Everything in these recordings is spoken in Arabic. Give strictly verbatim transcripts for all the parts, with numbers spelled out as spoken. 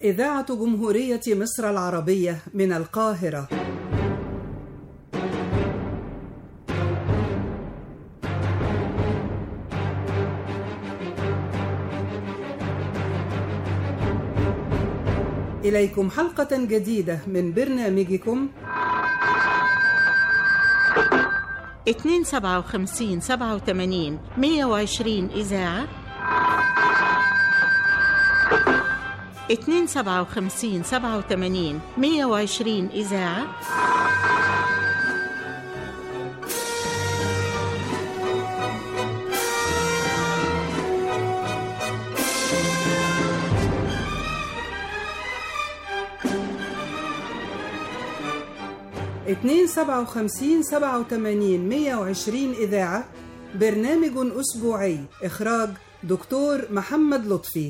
إذاعة جمهورية مصر العربية من القاهرة. إليكم حلقة جديدة من برنامجكم اتنين سبعة وخمسين سبعة وثمانين مية وعشرين إذاعة، اتنين سبعة وخمسين سبعة وثمانين مية وعشرين إذاعة، اتنين سبعة وخمسين سبعة وثمانين مية وعشرين إذاعة. برنامج أسبوعي، إخراج دكتور محمد لطفي.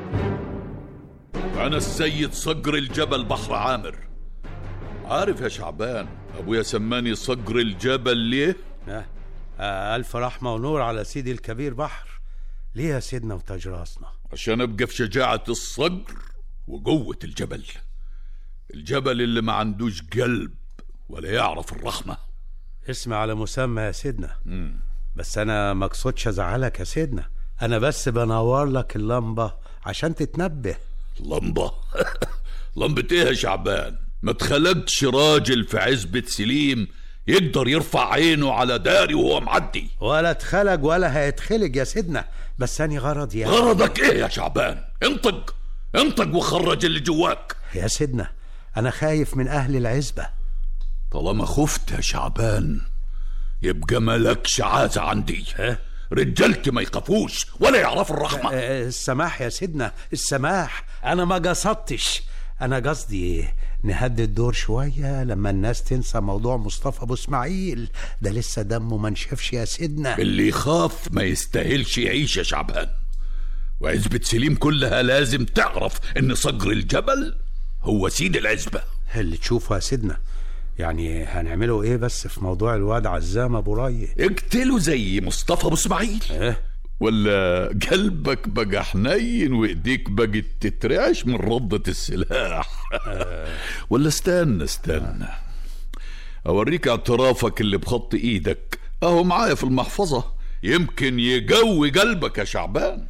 أنا السيد صقر الجبل بحر عامر. عارف يا شعبان أبويا سماني صقر الجبل ليه؟ أه. أه ألف رحمة ونور على سيدي الكبير بحر. ليه يا سيدنا وتاج راسنا؟ عشان أبقى في شجاعة الصقر وقوة الجبل، الجبل اللي ما عندوش قلب ولا يعرف الرحمة. اسمع على مسمى يا سيدنا. مم. بس أنا مقصودش أزعلك يا سيدنا، أنا بس بنور لك اللمبة عشان تتنبه. لمبة؟ لمبة ايه يا شعبان؟ ما تخلقش راجل في عزبة سليم يقدر يرفع عينه على داري وهو معدي. ولا اتخلق ولا هيتخلق يا سيدنا، بس أنا غرض يعني. غرضك ايه يا شعبان؟ انطق انطق وخرج اللي جواك يا سيدنا. أنا خايف من أهل العزبة. طالما خفت يا شعبان يبقى مالكش عازة عندي. ها؟ رجالتي ما يخافوش ولا يعرفوا الرحمة. السماح يا سيدنا، السماح. أنا ما قصدتش، أنا قصدي نهدي الدور شوية لما الناس تنسى موضوع مصطفى أبو اسماعيل ده، لسه دمه ما نشفش يا سيدنا. اللي يخاف ما يستاهلش يعيش يا شعبان، وعزبة سليم كلها لازم تعرف إن صقر الجبل هو سيد العزبة. اللي تشوفه يا سيدنا. يعني هنعمله ايه بس في موضوع الواد عزام ابو رايه؟ اقتله زي مصطفى ابو اسماعيل. ايه؟ ولا قلبك بقى حنين وايديك بقت تترعش من ردة السلاح؟ آه. ولا استنى استنى آه. اوريك اعترافك اللي بخط ايدك اهو معايا في المحفظة، يمكن يقوي قلبك يا شعبان.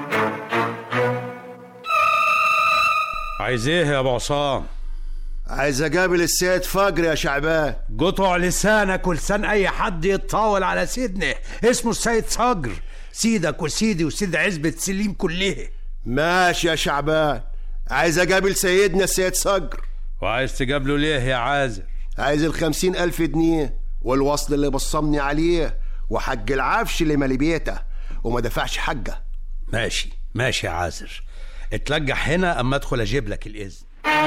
عايز ايه يا ابو عصام؟ عايز اقابل السيد فقر يا شعبان. قطع لسانك ولسان اي حد يتطاول على سيدنا، اسمه السيد صقر، سيدك وسيدي وسيد عزبة سليم كلها. ماشي يا شعبان، عايز اقابل سيدنا السيد صقر. وعايز تقابله ليه يا عازر؟ عايز الخمسين الف جنيه والوصل اللي بصمني عليه وحق العفش اللي مالي بيته وما دفعش حقه. ماشي ماشي يا عازر، اتلجح هنا اما ادخل اجيب لك الاذن.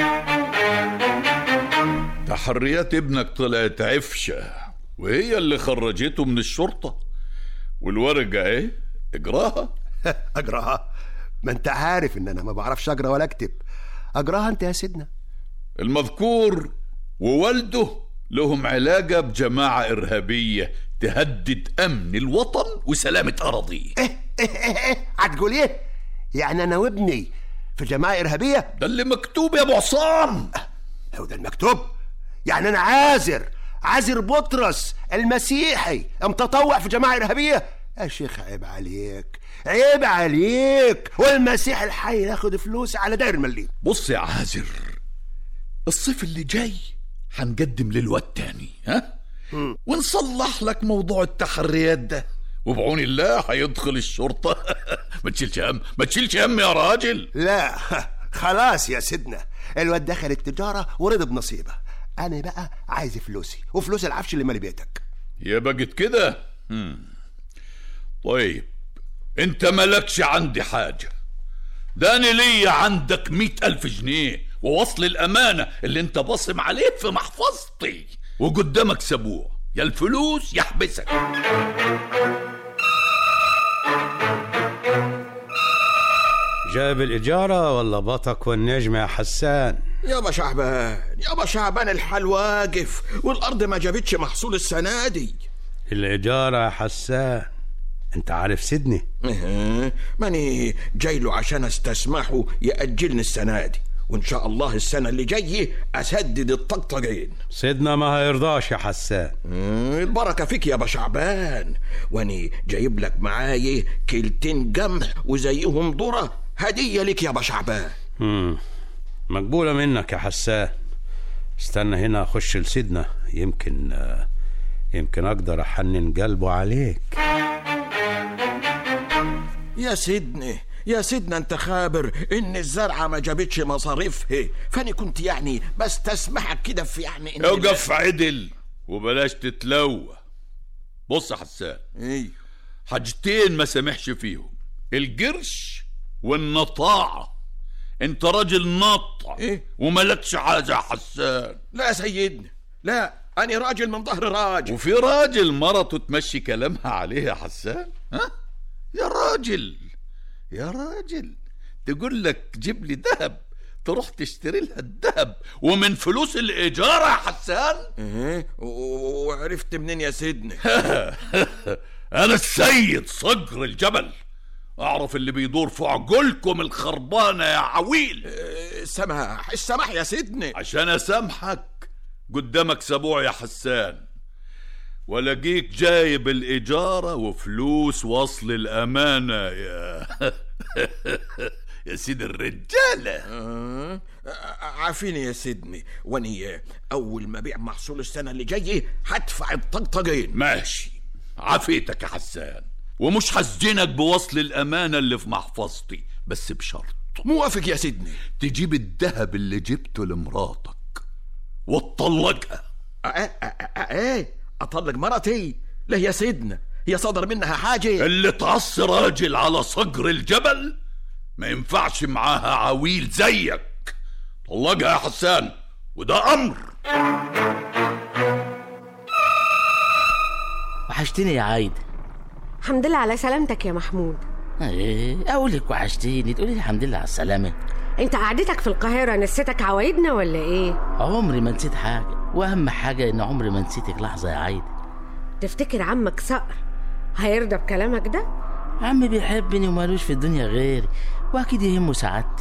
تحريات ابنك طلعت عفشة وهي اللي خرجته من الشرطة، والورقة ايه؟ اقراها. اقراها؟ ما انت عارف ان انا ما بعرفش اقرا ولا اكتب. اقراها انت يا سيدنا. المذكور ووالده لهم علاقة بجماعة إرهابية تهدد أمن الوطن وسلامة أراضيه. ايه ايه ايه ايه هتقول ايه؟ يعني انا وابني في جماعة إرهابية؟ ده اللي مكتوب يا ابو عصام. هو ده المكتوب؟ يعني انا عازر عازر بطرس المسيحي متطوع في جماعة إرهابية؟ يا شيخ عيب عليك عيب عليك، والمسيح الحي ياخد فلوس على داير المليم. بص يا عازر، الصيف اللي جاي هنقدم للواد تاني ها م. ونصلح لك موضوع التحريات ده، وبعون الله هيدخل الشرطة. ما تشيلش هم ما تشيلش هم يا راجل. لا خلاص يا سيدنا، الواد دخل التجارة ورضي بنصيبه، انا بقى عايز فلوسي وفلوس العفش اللي مالي بيتك. يا بقت كده. طيب انت مالكش عندي حاجة، ده انا ليا عندك مئة الف جنيه ووصل الامانة اللي انت باصم عليه في محفظتي، وقدامك سبوع يا الفلوس يحبسك. جاب الإجارة ولا بطك والنجم يا حسان؟ يابا شعبان يابا شعبان، الحال واقف والأرض ما جابتش محصول السنة دي. الإجارة يا حسان، انت عارف سيدني؟ اه ماني جاي له عشان استسمحه يأجلني السنة دي، وإن شاء الله السنة اللي جاية أسدد الطقطقين. سيدنا ما هيرضاش يا حسان. البركة فيك يا أبا شعبان، واني جايب لك معايا كيلتين قمح وزيهم ذرة هدية لك يا أبا شعبان. مم. مقبولة منك يا حسان. استنى هنا أخش لسيدنا، يمكن يمكن أقدر أحنن قلبه عليك. يا سيدنا يا سيدنا انت خابر ان الزرعه ما جابتش مصاريفها، فاني كنت يعني بس تسمحك كده في يعني إن اوقف عدل وبلاش تتلوى. بص يا حسان، ايه حاجتين ما سامحش فيهم، القرش والنطاعه. انت راجل ناطع إيه؟ وملكش حاجه يا حسان. لا يا سيدنا لا، أنا راجل من ظهر راجل. وفي راجل مرته تمشي كلامها عليه يا حسان؟ ها يا راجل يا راجل، تقول لك جيب لي ذهب، تروح تشتري لها الذهب ومن فلوس الإيجار يا حسان. ايه وعرفت منين يا سيدنا؟ أنا السيد صقر الجبل، أعرف اللي بيدور في عقولكم الخربانة يا عويل. السماح السماح يا سيدنا. عشان أسامحك قدامك سبوع يا حسان، ولاقيك جايب الإجارة وفلوس وصل الأمانة يا يا سيد الرجالة. آه. عافيني يا سيدني، واني أول ما بيع محصول السنة اللي جاية هدفع الطقطقين. ماشي، عافيتك يا حسان، ومش هسجنك بوصل الأمانة اللي في محفظتي، بس بشرط. موافق يا سيدني. تجيب الذهب اللي جبته لمراتك وتطلقها. ايه اطلق مرتي؟ لا يا سيدنا، هي صدر منها حاجة. اللي تعص راجل على صقر الجبل ما ينفعش معاها عويل زيك. طلقها يا حسان، وده أمر. وحشتني يا عايدة. الحمد لله على سلامتك يا محمود. ايه اقولك وحشتيني تقولي الحمد لله على السلامة. انت قعدتك في القاهرة نسيتك عوايدنا ولا ايه؟ عمري ما نسيت حاجة، واهم حاجة ان عمري ما نسيتك لحظة يا عايدة. تفتكر عمك صقر هيرضى بكلامك ده؟ عمي بيحبني ومالوش في الدنيا غيري، واكيد يهمه سعادتي.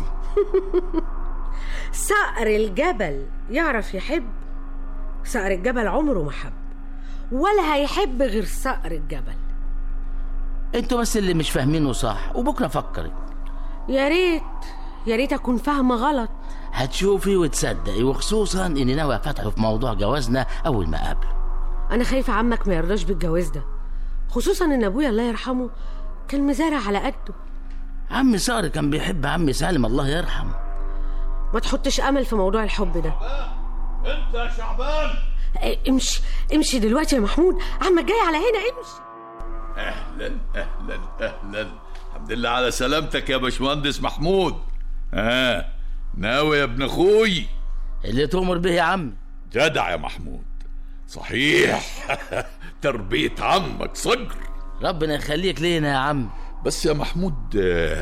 صقر الجبل يعرف يحب؟ صقر الجبل عمره ما حب ولا هيحب غير صقر الجبل. انتوا بس اللي مش فاهمينه صح، وبكرة فكري. يا ريت يا ريت اكون فاهمه غلط. هتشوفي وتصدقي، وخصوصا اني ناوي افتحه في موضوع جوازنا اول ما اقابله. انا خايفه عمك ما يرضاش بالجواز ده، خصوصا ان ابويا الله يرحمه كان مزارع على قده. عمي صقر كان بيحب عمي سالم الله يرحمه. ما تحطش امل في موضوع الحب ده. انت يا شعبان امشي امشي دلوقتي يا محمود، عمك جاي على هنا، امشي. اهلا اهلا اهلا، الحمد لله على سلامتك يا باشمهندس محمود. ها آه. ناوي يا ابن اخوي؟ اللي تؤمر به يا عمي. جدع يا محمود، صحيح. تربية عمك صقر، ربنا يخليك لينا يا عم. بس يا محمود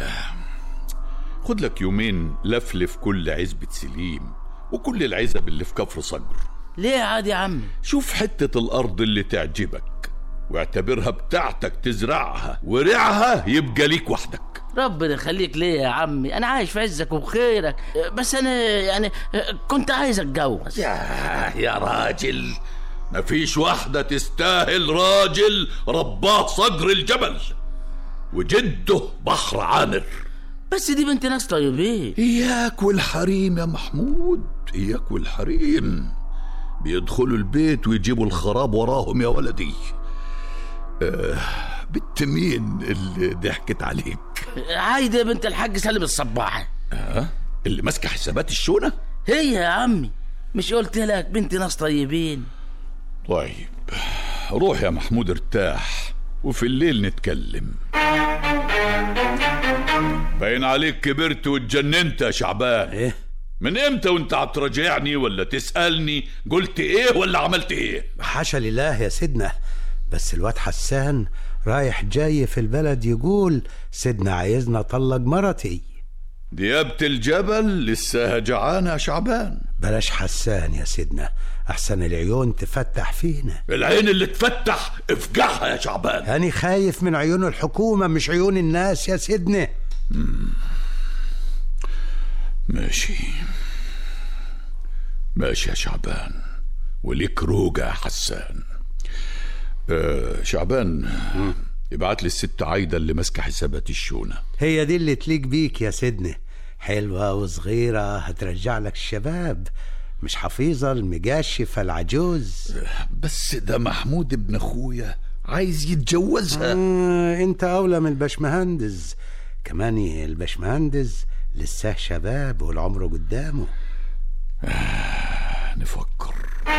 خد لك يومين لفلف كل عزبة سليم وكل العزب اللي في كفر صقر. ليه عادي يا عم؟ شوف حتة الأرض اللي تعجبك واعتبرها بتاعتك تزرعها، ورعها يبقى ليك وحدك. ربنا يخليك ليه يا عمي، انا عايش في عزك وخيرك، بس انا يعني كنت عايز اتجوز. يا يا راجل، مفيش واحدة تستاهل راجل رباه صقر الجبل وجده بحر عامر. بس دي بنت ناس طيبين. اياك والحريم يا محمود، اياك والحريم، بيدخلوا البيت ويجيبوا الخراب وراهم يا ولدي. آه بنت مين اللي ضحكت عليك؟ عايدة بنت الحاج سالم الصباحي. اه اللي ماسكه حسابات الشونة؟ هي يا عمي، مش قلت لك بنت ناس طيبين؟ طيب روح يا محمود ارتاح، وفي الليل نتكلم. باين عليك كبرت واتجننت يا شعبان. ايه؟ من امتى وانت هتراجعني ولا تسألني قلت ايه ولا عملت ايه؟ حاشا لله يا سيدنا، بس الواد حسان رايح جاي في البلد يقول سيدنا عايزنا طلق مرتي. ديابة الجبل لسه جعانة يا شعبان. بلاش حسان يا سيدنا، احسن العيون تفتح فينا. العين اللي تفتح افجعها يا شعبان. أنا خايف من عيون الحكومة مش عيون الناس يا سيدنا. ماشي ماشي يا شعبان، وليك روجة يا حسان. أه شعبان، ابعت لي الست عايدة اللي ماسكة حسابات الشونة. هي دي اللي تليق بيك يا سيدنا، حلوة وصغيرة هترجع لك الشباب، مش حفيظة المجاشفة العجوز. بس ده محمود ابن اخويا عايز يتجوزها. آه انت اولى من الباشمهندس، كمان الباشمهندس لسه شباب والعمر قدامه. آه نفكر.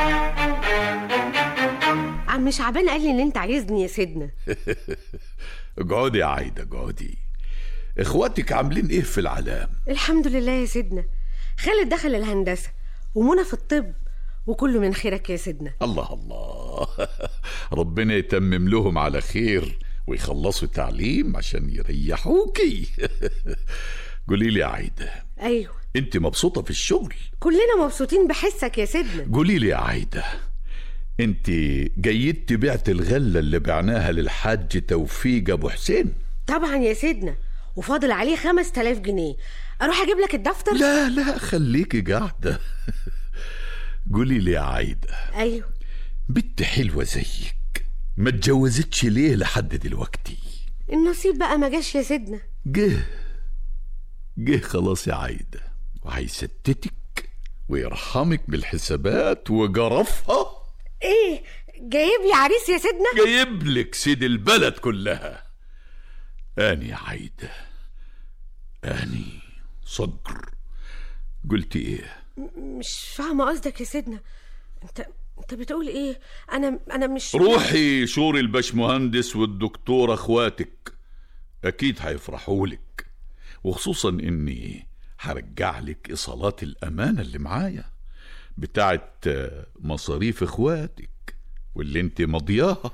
عم شعبان قال لي ان انت عايزني يا سيدنا. اقعدي يا عايدة اقعدي. اخواتك عاملين ايه في العلام؟ الحمد لله يا سيدنا، خالد دخل الهندسة ومنى في الطب، وكله من خيرك يا سيدنا. الله الله. ربنا يتمم لهم على خير ويخلصوا تعليم عشان يريحوكي. قولي لي يا عايدة. ايوه. انت مبسوطة في الشغل؟ كلنا مبسوطين بحسك يا سيدنا. قولي لي يا عايدة، انت جيدت بعت الغلة اللي بعناها للحاج توفيق ابو حسين؟ طبعا يا سيدنا، وفاضل عليه خمس تلاف جنيه. اروح اجيب لك الدفتر؟ لا لا خليكي قاعدة. قولي لي يا عايدة. ايوه. بنت حلوة زيك ما اتجوزتش ليه لحد دلوقتي؟ النصيب بقى ما جاش يا سيدنا. جه جه خلاص يا عايدة، وهيستتك ويرحمك بالحسابات وجرفها. ايه جايب لي عريس يا سيدنا؟ جايب لك سيد البلد كلها. اني يا عايدة اني صقر. قلتي ايه؟ مش فاهمة قصدك يا سيدنا. انت انت بتقول ايه؟ انا انا مش روحي شوري الباشمهندس والدكتور اخواتك، اكيد هيفرحوا لك، وخصوصا اني هرجع لك ايصالات الامانة اللي معايا بتاعت مصاريف اخواتك واللي انت مضياها.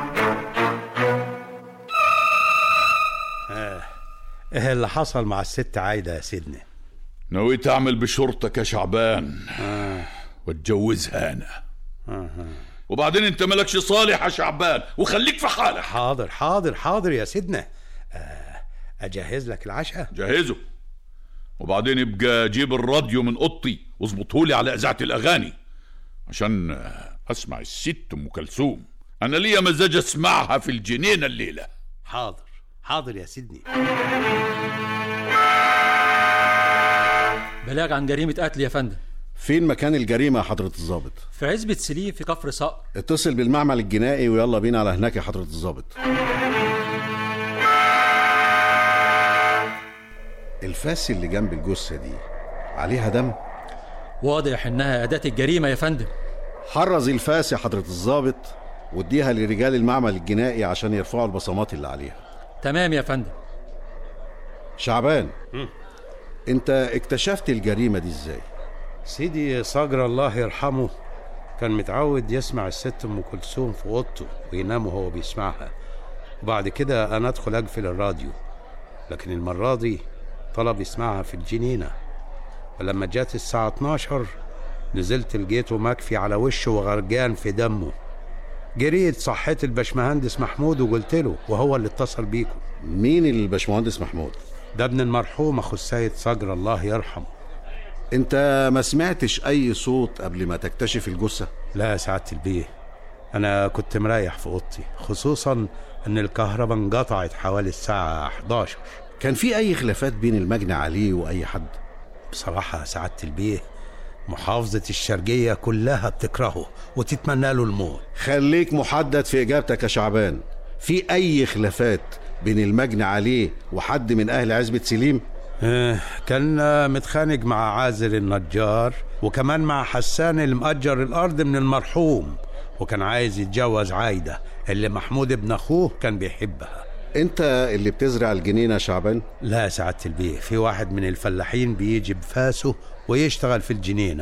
آه. ايه اللي حصل مع الست عايدة يا سيدنا؟ نويت اعمل بشرطك يا شعبان. آه. واتجوزها انا. آه. وبعدين انت مالكش صالح يا شعبان، وخليك في حالك. حاضر حاضر حاضر يا سيدنا. آه. اجهز لك العشاء؟ جهزه، وبعدين يبقى جيب الراديو من اوضتي واظبطهولي على اذاعه الاغاني عشان اسمع الست ام كلثوم. انا ليا مزاج اسمعها في الجنينه الليله. حاضر حاضر يا سيدني. بلاغ عن جريمة قتل يا فندم. فين مكان الجريمة يا حضرة الضابط؟ في عزبة سليم في كفر صقر. اتصل بالمعمل الجنائي ويلا بينا على هناك يا حضرة الضابط. الفاس اللي جنب الجثة دي عليها دم؟ واضح انها أداة الجريمة يا فندم. حرز الفاس يا حضرة الضابط واديها لرجال المعمل الجنائي عشان يرفعوا البصمات اللي عليها. تمام يا فندم. شعبان، م. انت اكتشفت الجريمة دي ازاي؟ سيدي صقر الله يرحمه كان متعود يسمع الست ام كلثوم في اوضته وينام وهو بيسمعها، وبعد كده انا ادخل اقفل الراديو، لكن المرة دي طلب يسمعها في الجنينة، ولما جات الساعة اتناشر نزلت لقيته مكفي على وشه وغرقان في دمه. جريت صحيت الباشمهندس محمود وقلت له، وهو اللي اتصل بيكم. مين الباشمهندس محمود؟ ده ابن المرحوم اخو السيد صقر الله يرحمه. انت ما سمعتش اي صوت قبل ما تكتشف الجثة؟ لا يا سعادة البيه، انا كنت مريح في اوضتي، خصوصا ان الكهرباء انقطعت حوالي الساعة احداشر. كان في اي خلافات بين المجني عليه واي حد؟ بصراحة يا سعادة البيه محافظة الشرقية كلها بتكرهه وتتمنى له الموت. خليك محدد في اجابتك يا شعبان. في اي خلافات بين المجني عليه وحد من اهل عزبة سليم؟ آه كان متخانق مع عازر النجار، وكمان مع حسان اللي مأجر الارض من المرحوم، وكان عايز يتجوز عايدة اللي محمود ابن اخوه كان بيحبها. انت اللي بتزرع الجنينة يا شعبان؟ لا يا سعادة البيه، في واحد من الفلاحين بيجي بفاسه ويشتغل في الجنينة.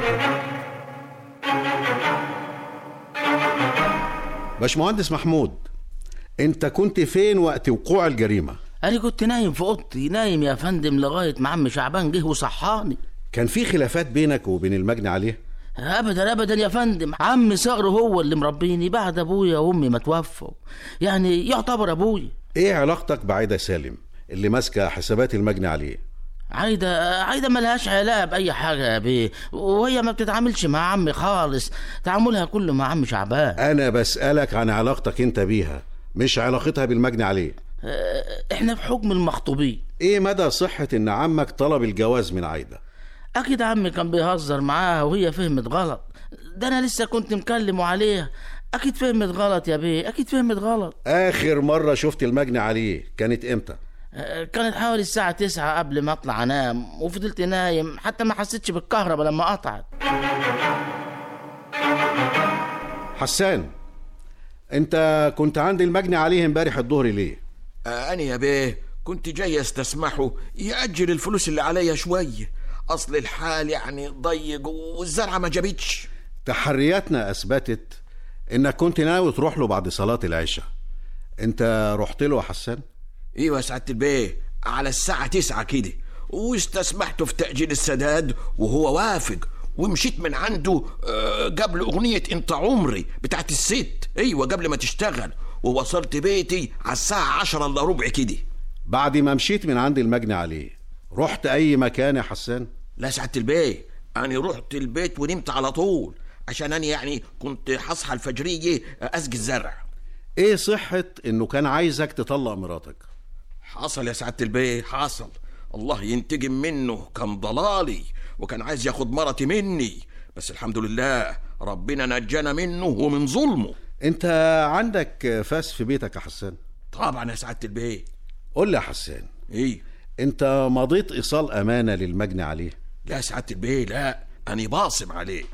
باشمهندس محمود، انت كنت فين وقت وقوع الجريمة؟ انا كنت نايم في اوضتي، نايم يا فندم لغايه ما عم شعبان جه وصحاني. كان في خلافات بينك وبين المجني عليه؟ ابدا ابدا يا فندم، عم صقر هو اللي مربيني بعد ابويا وامي ما توفوا، يعني يعتبر ابويا. ايه علاقتك بعايدة سالم اللي ماسكه حسابات المجني عليه؟ عايدة عايدة ملهاش علاقة بأي حاجة يا بيه، وهي ما بتتعاملش مع عمي خالص، تعاملها كله مع عم شعبان. أنا بسألك عن علاقتك أنت بيها، مش علاقتها بالمجني عليه. احنا بحكم المخطوبين. ايه مدى صحة ان عمك طلب الجواز من عايدة؟ اكيد عمي كان بيهزر معاها وهي فهمت غلط، ده انا لسه كنت مكلمه عليها. اكيد فهمت غلط يا بيه، اكيد فهمت غلط. اخر مرة شفت المجني عليه كانت امتى؟ كانت حوالي الساعة تسعة قبل ما اطلع انام، وفضلت نايم حتى ما حسيتش بالكهرباء لما قطعت. حسان، انت كنت عند المجني عليه امبارح الظهر ليه؟ آه أنا يا بيه كنت جاي استسمحه يأجل الفلوس اللي عليا شوية، أصل الحال يعني ضيق والزرعة ما جابتش. تحرياتنا أثبتت إنك كنت ناوي تروح له بعد صلاة العشاء. أنت رحت له يا حسان؟ ايوه يا سعاده البيه، على الساعه تسعة كده، واستسمحته في تاجيل السداد وهو وافق، ومشيت من عنده قبل اغنيه انت عمري بتاعت الست، ايوه قبل ما تشتغل، ووصلت بيتي على الساعه عشرة الا ربع كده. بعد ما مشيت من عند المجني عليه رحت اي مكان يا حسان؟ لا سعاده البيه، انا رحت البيت ونمت على طول، عشان انا يعني كنت هصحى الفجريه اسقي الزرع. ايه صحه انه كان عايزك تطلق مراتك؟ حصل يا سعاده البيه، حصل، الله ينتقم منه، كان ضلالي وكان عايز ياخد مرتي مني، بس الحمد لله ربنا نجانا منه ومن ظلمه. انت عندك فاس في بيتك يا حسان؟ طبعا يا سعاده البيه. قول لي يا حسان، ايه انت مضيت ايصال امانه للمجني عليه؟ لا سعاده البيه، لا، انا باصم عليه.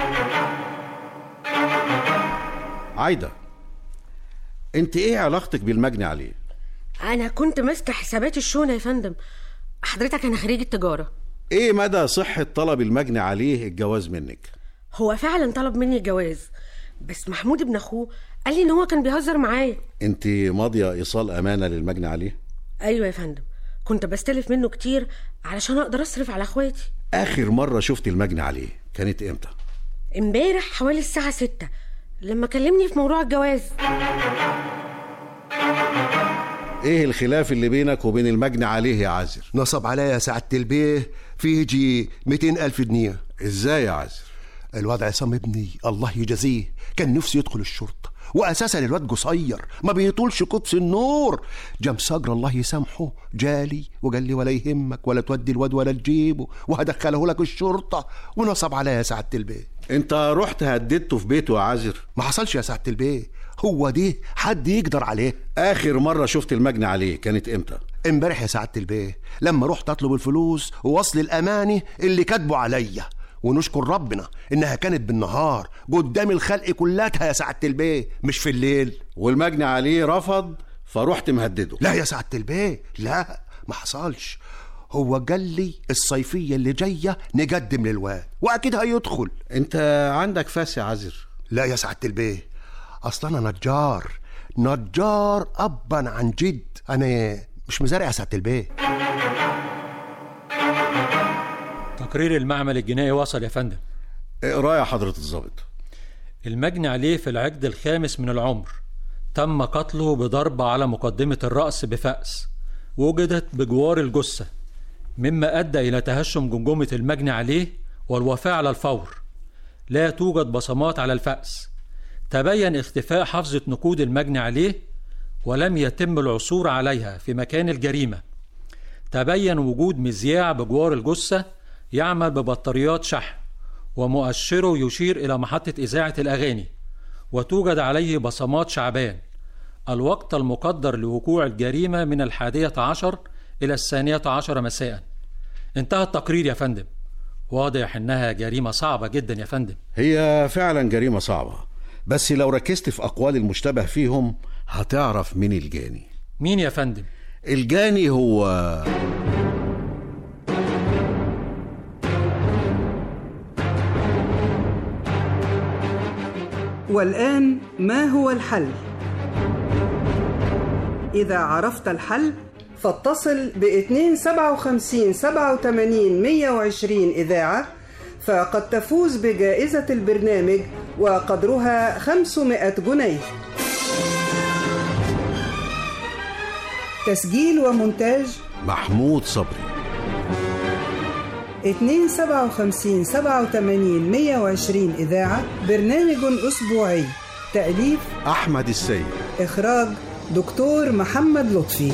عايده، انت ايه علاقتك بالمجني عليه؟ انا كنت ماسكه حسابات الشونه يا فندم، حضرتك انا خريجة تجاره. ايه مدى صحه طلب المجني عليه الجواز منك؟ هو فعلا طلب مني الجواز، بس محمود ابن اخوه قال لي ان هو كان بيهزر معايا. انت ماضيه ايصال امانه للمجني عليه؟ ايوه يا فندم، كنت بستلف منه كتير علشان اقدر اصرف على اخواتي. اخر مره شفت المجني عليه كانت امتى؟ امبارح حوالي الساعه ستة لما كلمني في موضوع الجواز. ايه الخلاف اللي بينك وبين المجني عليه يا عازر؟ نصب عليا يا سعاده البيه فيه يجي مئتين ألف جنيه. ازاي يا عازر؟ الواد عصام ابني الله يجازيه كان نفسه يدخل الشرطه، واساسا الواد قصير ما بيطولش قدس النور. جام صقر الله يسامحه جالي وقال لي ولا يهمك ولا تودي الواد ولا تجيبه وهدخله لك الشرطه، ونصب عليا يا سعاده البيه. انت رحت هددته في بيته يا عازر؟ ما حصلش يا سعاده البيه، هو دي حد يقدر عليه. اخر مره شفت المجني عليه كانت امتى؟ امبارح يا سعاده البيه لما رحت اطلب الفلوس ووصل الاماني اللي كاتبه عليا، ونشكر ربنا انها كانت بالنهار قدام الخلق كلاتها يا سعاده البيه مش في الليل. والمجني عليه رفض فرحت مهدده؟ لا يا سعاده البيه، لا ما حصلش. هو قال لي الصيفيه اللي جايه نقدم للواد واكيد هيدخل. انت عندك فاس يا عازر؟ لا يا سعاده البيه، اصلا انا نجار نجار ابا عن جد، انا مش مزارع يا سعاده البيه. تقرير المعمل الجنائي وصل يا فندم. اقرا يا حضره الضابط. المجني عليه في العقد الخامس من العمر، تم قتله بضربة على مقدمة الرأس بفأس وجدت بجوار الجثة، مما أدى إلى تهشم جمجمة المجني عليه والوفاة على الفور. لا توجد بصمات على الفأس. تبين اختفاء حافظة نقود المجني عليه ولم يتم العثور عليها في مكان الجريمة. تبين وجود مذياع بجوار الجثة يعمل ببطاريات شحن ومؤشره يشير إلى محطة إذاعة الأغاني، وتوجد عليه بصمات شعبان. الوقت المقدر لوقوع الجريمة من الحادية عشر إلى الثانية عشر مساء. انتهى التقرير يا فندم. واضح إنها جريمة صعبة جدا يا فندم. هي فعلا جريمة صعبة، بس لو ركزت في أقوال المشتبه فيهم هتعرف مين الجاني. مين يا فندم؟ الجاني هو والآن ما هو الحل؟ إذا عرفت الحل فاتصل ب اثنين سبعة وخمسين سبعة وثمانين مية وعشرين إذاعة، فقد تفوز بجائزة البرنامج وقدرها خمسمائة جنيه. تسجيل ومونتاج محمود صبري. اتنين سبعة وخمسين سبعة وتمانين مية وعشرين إذاعة برنامج أسبوعي. تأليف أحمد السيد. إخراج دكتور محمد لطفي.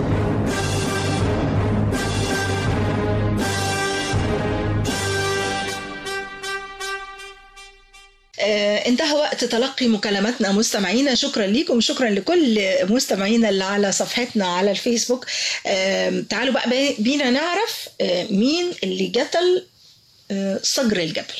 آه انتهى وقت تلقي مكالماتنا مستمعينا. شكرا لكم، شكرا لكل مستمعينا اللي على صفحتنا على الفيسبوك. آه تعالوا بقى بينا نعرف آه مين اللي قتل آه صقر الجبل.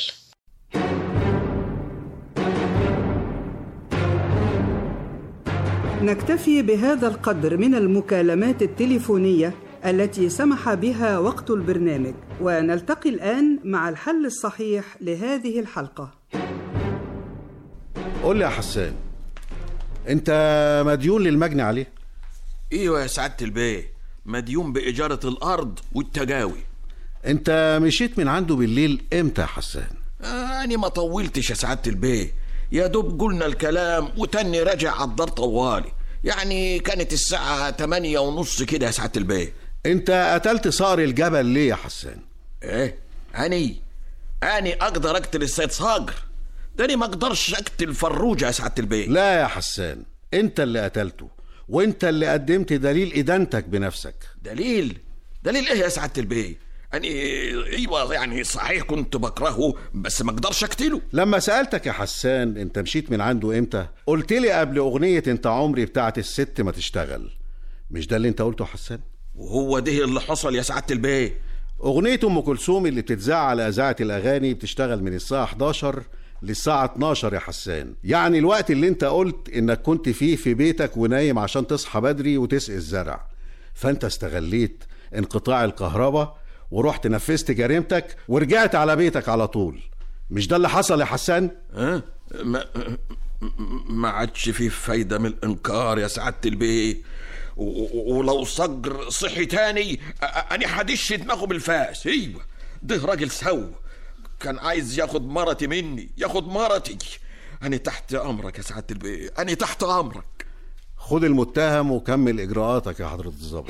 نكتفي بهذا القدر من المكالمات التليفونية التي سمح بها وقت البرنامج، ونلتقي الآن مع الحل الصحيح لهذه الحلقة. قول لي يا حسان، انت مديون للمجني عليه؟ ايوه يا سعادة البيه، مديون بإجارة الأرض والتجاوي. انت مشيت من عنده بالليل امتى يا حسان؟ آه أنا ما طولتش يا سعادة البيه، يا دوب قلنا الكلام وتاني راجع على الدار طوالي، يعني كانت الساعة تمانية ونص كده يا سعادة البيه. انت قتلت صقر الجبل ليه يا حسان؟ ايه اني اني اقدر اقتل السيد صقر؟ ده انا ما اقدرش اقتل فروجة يا سعادة البيه. لا يا حسان، انت اللي قتلته، وانت اللي قدمت دليل ادانتك بنفسك. دليل؟ دليل ايه يا سعادة البيه؟ أنا ايوه يعني صحيح كنت بكرهه بس ما اقدرش اقتله. لما سألتك يا حسان انت مشيت من عنده امتى، قلت لي قبل اغنية انت عمري بتاعت الست ما تشتغل. مش ده اللي انت قلته يا حسان؟ وهو ده اللي حصل يا سعادة البيه. اغنية ام كلثوم اللي بتتذاع على اذاعة الاغاني بتشتغل من الساعة احداشر للساعة اتناشر يا حسان، يعني الوقت اللي انت قلت انك كنت فيه في بيتك ونايم عشان تصحى بدري وتسقي الزرع. فانت استغليت انقطاع الكهرباء ورحت نفذت جريمتك ورجعت على بيتك على طول. مش ده اللي حصل يا حسان؟ ها أه؟ ما ما عادش فيه فايدة من الانكار يا سعادة البيه، ولو صقر صحي تاني انا هدش دماغه بالفاس. ايوه ده راجل سو، كان عايز ياخد مرتي مني، ياخد مرتي. انا تحت امرك يا سعادة البيه، انا تحت امرك. خد المتهم وكمل اجراءاتك يا حضرة الضابط.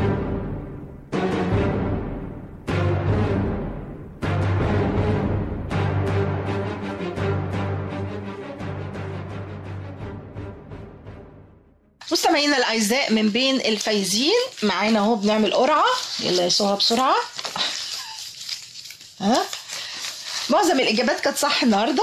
مستمعينا الاعزاء، من بين الفايزين معانا اهو بنعمل قرعه. يلا يا سهى بسرعه. ها معظم الاجابات كانت صح النهارده.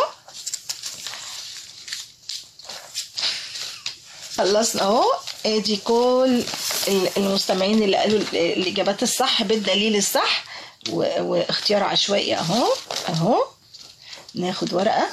خلصنا اهو، ادي كل المستمعين اللي قالوا الاجابات الصح بالدليل الصح واختيار عشوائي اهو اهو. ناخد ورقه.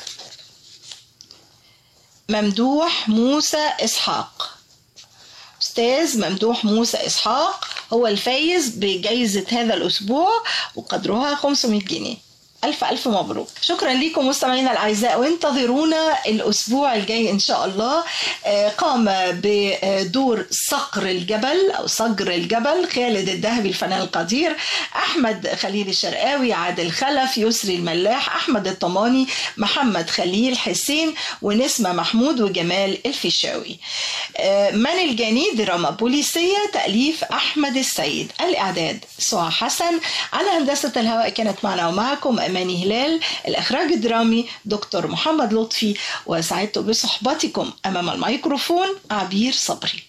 ممدوح موسى اسحاق، أستاذ ممدوح موسى إسحاق هو الفايز بجائزة هذا الأسبوع وقدرها خمسمائة جنيه. ألف ألف مبروك. شكرا لكم مستمعينا الأعزاء، وانتظرونا الأسبوع الجاي إن شاء الله. قام بدور صقر الجبل أو صقر الجبل خالد الذهبي الفنان القدير، أحمد خليل الشرقاوي، عادل خلف، يسري الملاح، أحمد الطماني، محمد خليل حسين، ونسمة محمود، وجمال الفيشاوي. من الجاني دراما بوليسية، تأليف أحمد السيد، الإعداد سعى حسن، على هندسة الهواء كانت معنا ومعكم أماني هلال، الإخراج الدرامي دكتور محمد لطفي، وسعدت بصحبتكم أمام الميكروفون عبير صبري.